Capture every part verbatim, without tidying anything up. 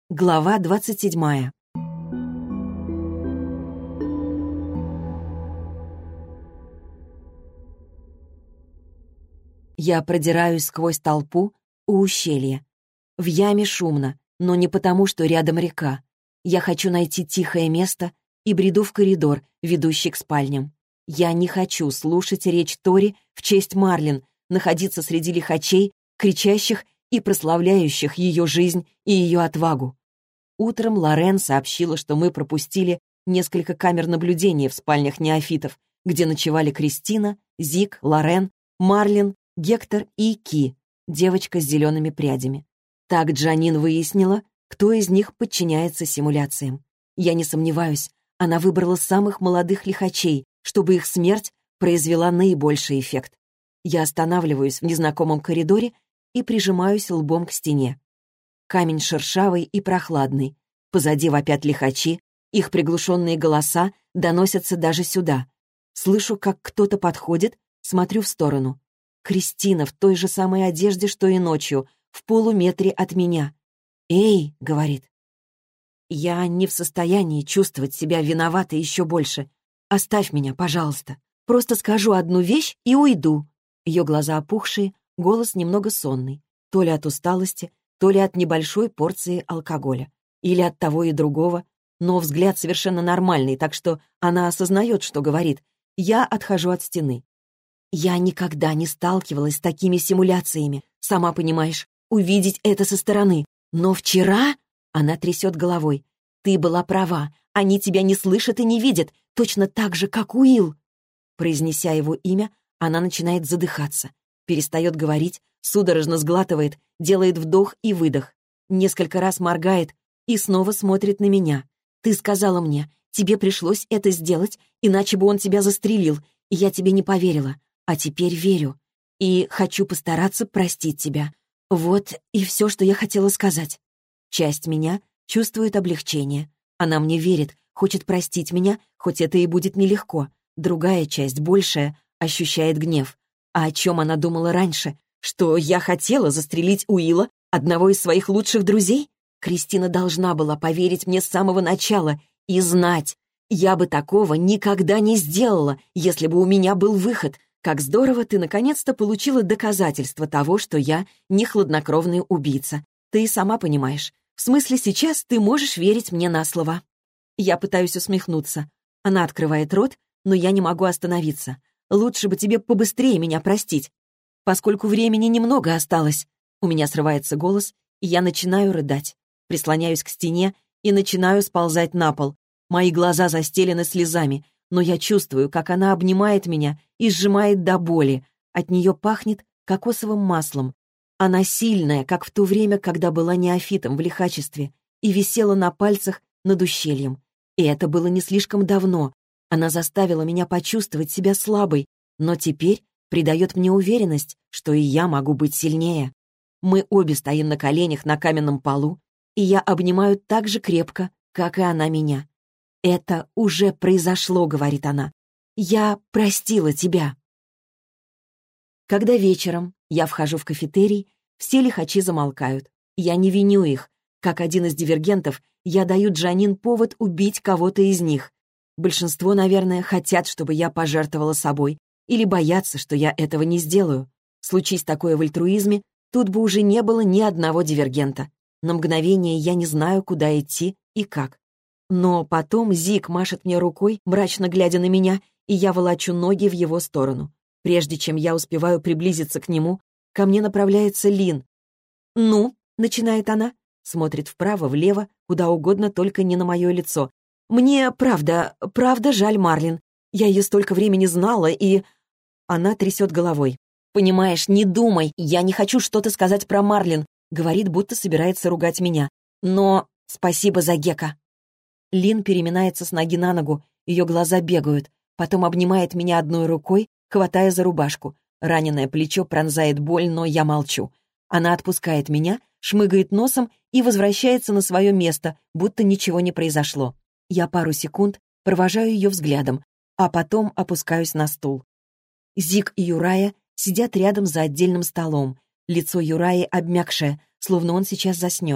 Глава двадцать седьмая. Я продираюсь сквозь толпу у ущелья. В яме шумно, но не потому, что рядом река. Я хочу найти тихое место и бреду в коридор, ведущий к спальням. Я не хочу слушать речь Тори в честь Марлин, находиться среди лихачей, кричащих и прославляющих ее жизнь и ее отвагу. Утром Лорен сообщила, что мы пропустили несколько камер наблюдения в спальнях неофитов, где ночевали Кристина, Зик, Лорен, Марлин, Гектор и Ки, девочка с зелеными прядями. Так Джанин выяснила, кто из них подчиняется симуляциям. Я не сомневаюсь, она выбрала самых молодых лихачей, чтобы их смерть произвела наибольший эффект. Я останавливаюсь в незнакомом коридоре и прижимаюсь лбом к стене. Камень шершавый и прохладный. Позади вопят лихачи, их приглушенные голоса доносятся даже сюда. Слышу, как кто-то подходит, смотрю в сторону. Кристина в той же самой одежде, что и ночью, в полуметре от меня. «Эй!» — говорит. Я не в состоянии чувствовать себя виноватой еще больше. «Оставь меня, пожалуйста. Просто скажу одну вещь и уйду». Ее глаза опухшие, голос немного сонный. То ли от усталости, то ли от небольшой порции алкоголя. Или от того и другого. Но взгляд совершенно нормальный, так что она осознает, что говорит. Я отхожу от стены. Я никогда не сталкивалась с такими симуляциями. Сама понимаешь, увидеть это со стороны. Но вчера... Она трясет головой. Ты была права. Они тебя не слышат и не видят. Точно так же, как Уилл. Произнеся его имя, она начинает задыхаться. Перестает говорить, судорожно сглатывает, делает вдох и выдох. Несколько раз моргает и снова смотрит на меня. «Ты сказала мне, тебе пришлось это сделать, иначе бы он тебя застрелил, и я тебе не поверила. А теперь верю. И хочу постараться простить тебя. Вот и все, что я хотела сказать». Часть меня чувствует облегчение. Она мне верит, хочет простить меня, хоть это и будет нелегко. Другая часть, большая, ощущает гнев. А о чем она думала раньше? Что я хотела застрелить Уилла, одного из своих лучших друзей? Кристина должна была поверить мне с самого начала и знать. Я бы такого никогда не сделала, если бы у меня был выход. Как здорово, ты наконец-то получила доказательство того, что я не хладнокровный убийца. Ты и сама понимаешь. В смысле, сейчас ты можешь верить мне на слово. Я пытаюсь усмехнуться. Она открывает рот, но я не могу остановиться. Лучше бы тебе побыстрее меня простить, поскольку времени немного осталось. У меня срывается голос, и я начинаю рыдать. Прислоняюсь к стене и начинаю сползать на пол. Мои глаза застелены слезами, но я чувствую, как она обнимает меня и сжимает до боли. От нее пахнет кокосовым маслом. Она сильная, как в то время, когда была неофитом в лихачестве, и висела на пальцах над ущельем. И это было не слишком давно. Она заставила меня почувствовать себя слабой, но теперь придает мне уверенность, что и я могу быть сильнее. Мы обе стоим на коленях на каменном полу, и я обнимаю так же крепко, как и она меня. «Это уже произошло», — говорит она. «Я простила тебя». Когда вечером я вхожу в кафетерий, все лихачи замолкают. Я не виню их. Как один из дивергентов, я даю Джанин повод убить кого-то из них. Большинство, наверное, хотят, чтобы я пожертвовала собой, или боятся, что я этого не сделаю. Случись такое в альтруизме, тут бы уже не было ни одного дивергента. На мгновение я не знаю, куда идти и как. Но потом Зик машет мне рукой, мрачно глядя на меня, и я волочу ноги в его сторону. Прежде чем я успеваю приблизиться к нему, ко мне направляется Лин. «Ну», — начинает она, смотрит вправо, влево, куда угодно, только не на мое лицо. «Мне, правда, правда жаль Марлин. Я ее столько времени знала, и...» Она трясет головой. «Понимаешь, не думай, я не хочу что-то сказать про Марлин», — говорит, будто собирается ругать меня. «Но спасибо за Гека». Лин переминается с ноги на ногу, ее глаза бегают, потом обнимает меня одной рукой, хватая за рубашку. Раненое плечо пронзает боль, но я молчу. Она отпускает меня, шмыгает носом и возвращается на свое место, будто ничего не произошло. Я пару секунд провожаю ее взглядом, а потом опускаюсь на стул. Зик и Юрая сидят рядом за отдельным столом. Лицо Юраи обмякшее, словно он сейчас заснет.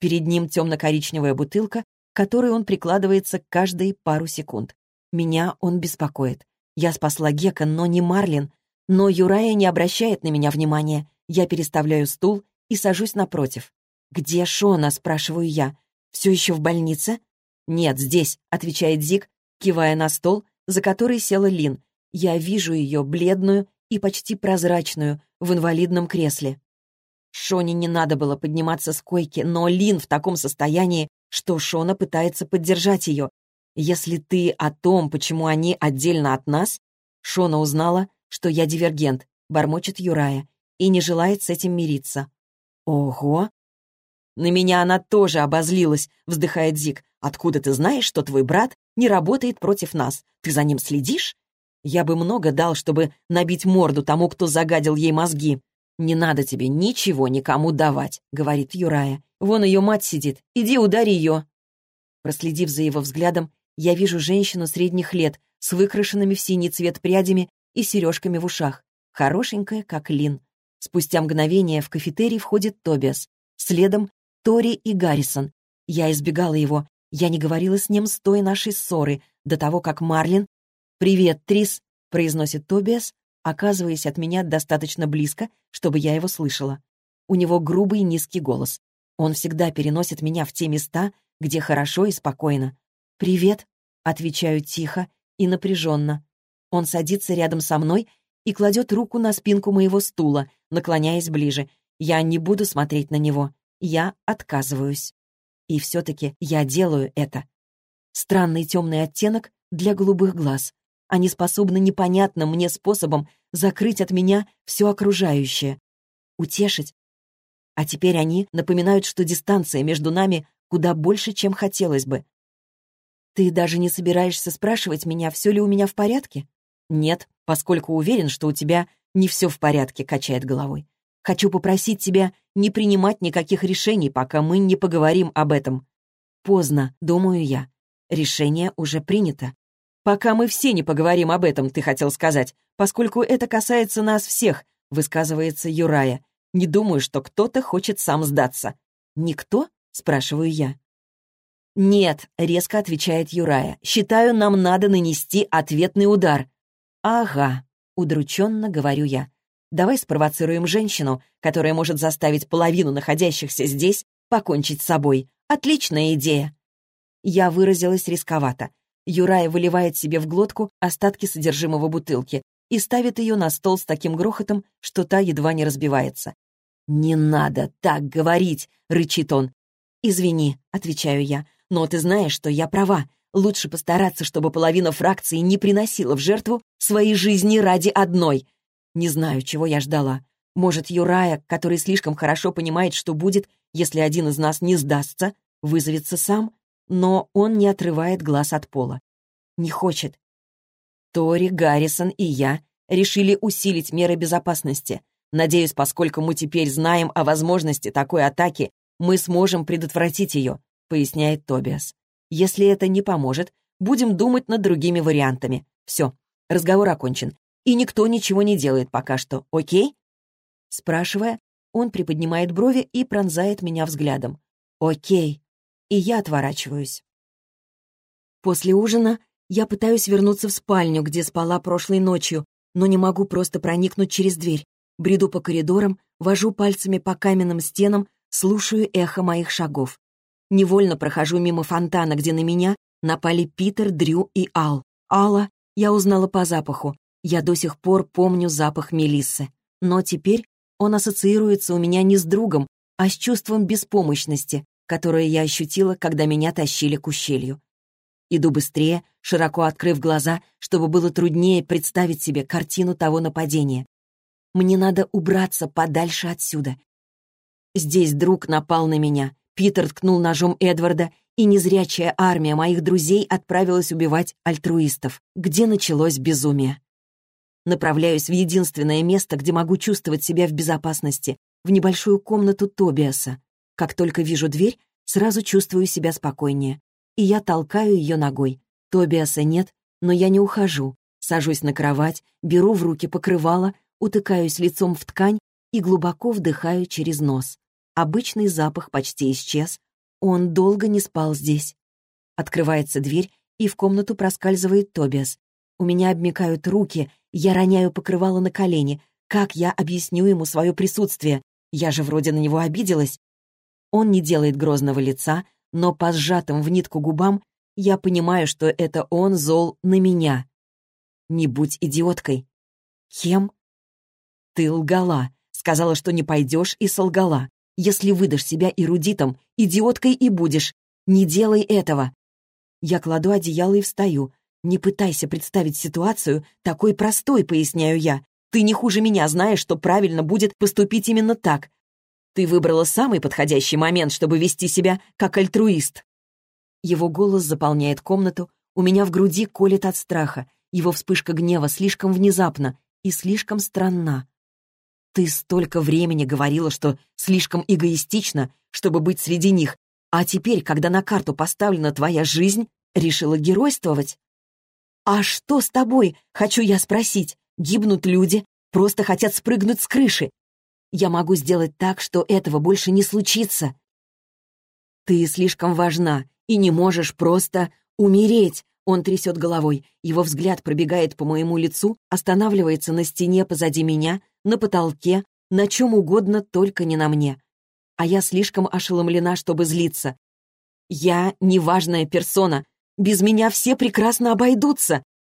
Перед ним темно-коричневая бутылка, к которой он прикладывается каждые пару секунд. Меня он беспокоит. Я спасла Гека, но не Марлин. Но Юрая не обращает на меня внимания. Я переставляю стул и сажусь напротив. «Где Шона?» — спрашиваю я. «Все еще в больнице?» «Нет, здесь», — отвечает Зик, кивая на стол, за который села Лин. Я вижу ее, бледную и почти прозрачную, в инвалидном кресле. Шоне не надо было подниматься с койки, но Лин в таком состоянии, что Шона пытается поддержать ее. Если ты о том, почему они отдельно от нас, Шона узнала, что я дивергент, бормочет Юрая, и не желает с этим мириться. Ого! На меня она тоже обозлилась, вздыхает Зик. Откуда ты знаешь, что твой брат не работает против нас? Ты за ним следишь? Я бы много дал, чтобы набить морду тому, кто загадил ей мозги. «Не надо тебе ничего никому давать», — говорит Юрая. «Вон ее мать сидит. Иди ударь ее». Проследив за его взглядом, я вижу женщину средних лет с выкрашенными в синий цвет прядями и сережками в ушах. Хорошенькая, как Лин. Спустя мгновение в кафетерий входит Тобиас. Следом Тори и Гаррисон. Я избегала его. Я не говорила с ним с той нашей ссоры, до того, как Марлин... «Привет, Трис», — произносит Тобиас, оказываясь от меня достаточно близко, чтобы я его слышала. У него грубый низкий голос. Он всегда переносит меня в те места, где хорошо и спокойно. «Привет», — отвечаю тихо и напряженно. Он садится рядом со мной и кладет руку на спинку моего стула, наклоняясь ближе. Я не буду смотреть на него. Я отказываюсь. И все-таки я делаю это. Странный темный оттенок для голубых глаз. Они способны непонятным мне способом закрыть от меня все окружающее. Утешить. А теперь они напоминают, что дистанция между нами куда больше, чем хотелось бы. «Ты даже не собираешься спрашивать меня, все ли у меня в порядке?» «Нет, поскольку уверен, что у тебя не все в порядке», — качает головой. «Хочу попросить тебя не принимать никаких решений, пока мы не поговорим об этом». «Поздно, думаю я. Решение уже принято». «Пока мы все не поговорим об этом», — ты хотел сказать, «поскольку это касается нас всех», — высказывается Юрая. «Не думаю, что кто-то хочет сам сдаться». «Никто?» — спрашиваю я. «Нет», — резко отвечает Юрая. «Считаю, нам надо нанести ответный удар». «Ага», — удрученно говорю я. «Давай спровоцируем женщину, которая может заставить половину находящихся здесь покончить с собой. Отличная идея». Я выразилась рисковато. Юрая выливает себе в глотку остатки содержимого бутылки и ставит ее на стол с таким грохотом, что та едва не разбивается. «Не надо так говорить!» — рычит он. «Извини», — отвечаю я, — «но ты знаешь, что я права. Лучше постараться, чтобы половина фракции не приносила в жертву своей жизни ради одной». Не знаю, чего я ждала. Может, Юрая, который слишком хорошо понимает, что будет, если один из нас не сдастся, вызовется сам? Но он не отрывает глаз от пола. Не хочет. Тори, Гаррисон и я решили усилить меры безопасности. Надеюсь, поскольку мы теперь знаем о возможности такой атаки, мы сможем предотвратить ее, поясняет Тобиас. Если это не поможет, будем думать над другими вариантами. Все, разговор окончен. И никто ничего не делает пока что, окей? Спрашивая, он приподнимает брови и пронзает меня взглядом. Окей. И я отворачиваюсь. После ужина я пытаюсь вернуться в спальню, где спала прошлой ночью, но не могу просто проникнуть через дверь. Бреду по коридорам, вожу пальцами по каменным стенам, слушаю эхо моих шагов. Невольно прохожу мимо фонтана, где на меня напали Питер, Дрю и Ал. Алла я узнала по запаху. Я до сих пор помню запах Мелиссы. Но теперь он ассоциируется у меня не с другом, а с чувством беспомощности, которое я ощутила, когда меня тащили к ущелью. Иду быстрее, широко открыв глаза, чтобы было труднее представить себе картину того нападения. Мне надо убраться подальше отсюда. Здесь друг напал на меня. Питер ткнул ножом Эдварда, и незрячая армия моих друзей отправилась убивать альтруистов, где началось безумие. Направляюсь в единственное место, где могу чувствовать себя в безопасности, в небольшую комнату Тобиаса. Как только вижу дверь, сразу чувствую себя спокойнее. И я толкаю ее ногой. Тобиаса нет, но я не ухожу. Сажусь на кровать, беру в руки покрывало, утыкаюсь лицом в ткань и глубоко вдыхаю через нос. Обычный запах почти исчез, Он долго не спал здесь. Открывается дверь, и в комнату проскальзывает Тобиас. У меня обмякают руки, я роняю покрывало на колени. Как я объясню ему свое присутствие? Я же вроде на него обиделась. Он не делает грозного лица, но по сжатым в нитку губам я понимаю, что это он зол на меня. Не будь идиоткой. Кем? Ты лгала. Сказала, что не пойдешь, и солгала. Если выдашь себя эрудитом, идиоткой и будешь. Не делай этого. Я кладу одеяло и встаю. Не пытайся представить ситуацию такой простой, поясняю я. Ты не хуже меня знаешь, что правильно будет поступить именно так. Ты выбрала самый подходящий момент, чтобы вести себя как альтруист. Его голос заполняет комнату, у меня в груди колет от страха. Его вспышка гнева слишком внезапна и слишком странна. Ты столько времени говорила, что слишком эгоистично, чтобы быть среди них, а теперь, когда на карту поставлена твоя жизнь, решила геройствовать? А что с тобой, хочу я спросить? Гибнут люди, просто хотят спрыгнуть с крыши. Я могу сделать так, что этого больше не случится. Ты слишком важна и не можешь просто умереть. Он трясет головой. Его взгляд пробегает по моему лицу, останавливается на стене позади меня, на потолке, на чем угодно, только не на мне. А я слишком ошеломлена, чтобы злиться. Я неважная персона. Без меня все прекрасно обойдутся.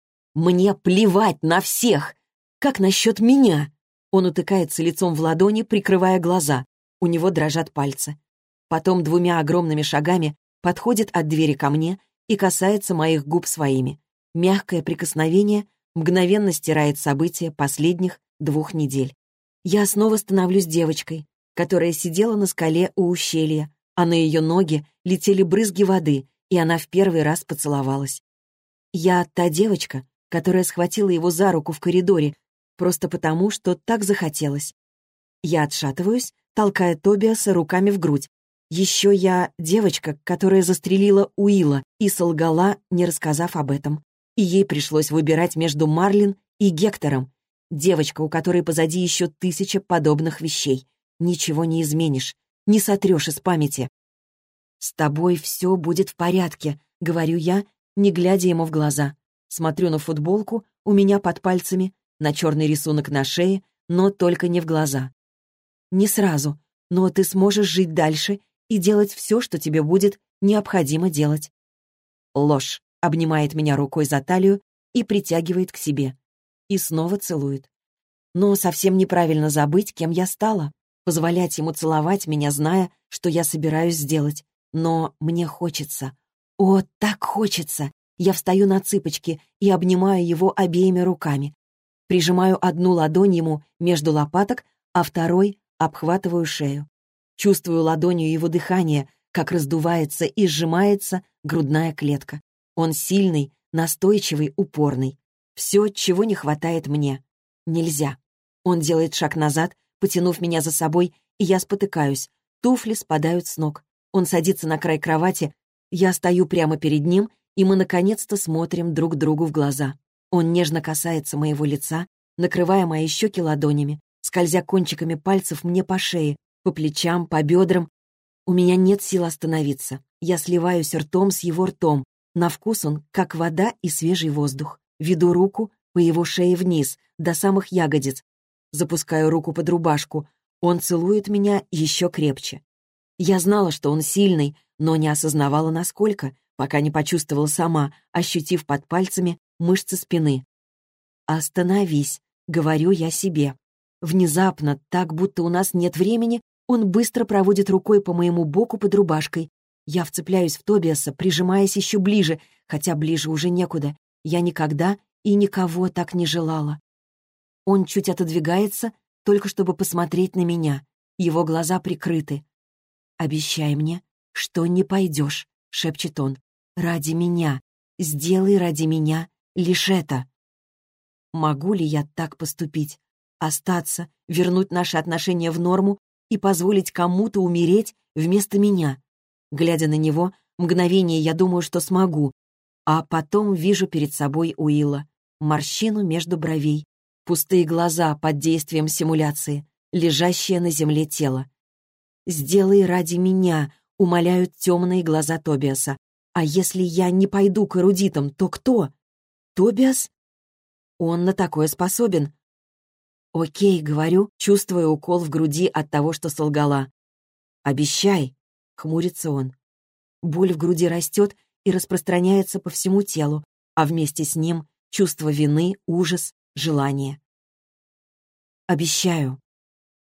Мне плевать на всех. Как насчет меня? Он утыкается лицом в ладони, прикрывая глаза. У него дрожат пальцы. Потом двумя огромными шагами подходит от двери ко мне и касается моих губ своими. Мягкое прикосновение мгновенно стирает события последних двух недель. Я снова становлюсь девочкой, которая сидела на скале у ущелья, а на ее ноги летели брызги воды, и она в первый раз поцеловалась. Я та девочка, которая схватила его за руку в коридоре, просто потому, что так захотелось. Я отшатываюсь, толкая Тобиаса руками в грудь. Еще я девочка, которая застрелила Уилла и солгала, не рассказав об этом. И ей пришлось выбирать между Марлин и Гектором. Девочка, у которой позади еще тысяча подобных вещей. Ничего не изменишь, не сотрешь из памяти. «С тобой все будет в порядке», — говорю я, не глядя ему в глаза. Смотрю на футболку у меня под пальцами, на черный рисунок на шее, но только не в глаза. Не сразу, но ты сможешь жить дальше и делать все, что тебе будет необходимо делать. Ложь обнимает меня рукой за талию и притягивает к себе. И снова целует. Но совсем неправильно забыть, кем я стала. Позволять ему целовать меня, зная, что я собираюсь сделать. Но мне хочется. О, так хочется. Я встаю на цыпочки и обнимаю его обеими руками. Прижимаю одну ладонь ему между лопаток, а второй обхватываю шею. Чувствую ладонью его дыхание, как раздувается и сжимается грудная клетка. Он сильный, настойчивый, упорный. Все, чего не хватает мне. Нельзя. Он делает шаг назад, потянув меня за собой, и я спотыкаюсь. Туфли спадают с ног. Он садится на край кровати. Я стою прямо перед ним, и мы наконец-то смотрим друг другу в глаза. Он нежно касается моего лица, накрывая мои щеки ладонями, скользя кончиками пальцев мне по шее, по плечам, по бедрам. У меня нет сил остановиться. Я сливаюсь ртом с его ртом. На вкус он, как вода и свежий воздух. Веду руку по его шее вниз, до самых ягодиц. Запускаю руку под рубашку. Он целует меня еще крепче. Я знала, что он сильный, но не осознавала, насколько, пока не почувствовала сама, ощутив под пальцами мышцы спины. «Остановись», — говорю я себе. Внезапно, так будто у нас нет времени, он быстро проводит рукой по моему боку под рубашкой. Я вцепляюсь в Тобиаса, прижимаясь еще ближе, хотя ближе уже некуда. Я никогда и никого так не желала. Он чуть отодвигается, только чтобы посмотреть на меня. Его глаза прикрыты. «Обещай мне, что не пойдешь», — шепчет он. «Ради меня. Сделай ради меня лишь это». Могу ли я так поступить? Остаться, вернуть наши отношения в норму и позволить кому-то умереть вместо меня? Глядя на него, мгновение я думаю, что смогу, а потом вижу перед собой Уилла, морщину между бровей, пустые глаза под действием симуляции, лежащее на земле тело. «Сделай ради меня», — умоляют темные глаза Тобиаса. «А если я не пойду к эрудитам, то кто? Тобиас? Он на такое способен». «Окей», — говорю, чувствуя укол в груди от того, что солгала. «Обещай», — хмурится он. Боль в груди растет и распространяется по всему телу, а вместе с ним чувство вины, ужас, желание. «Обещаю»,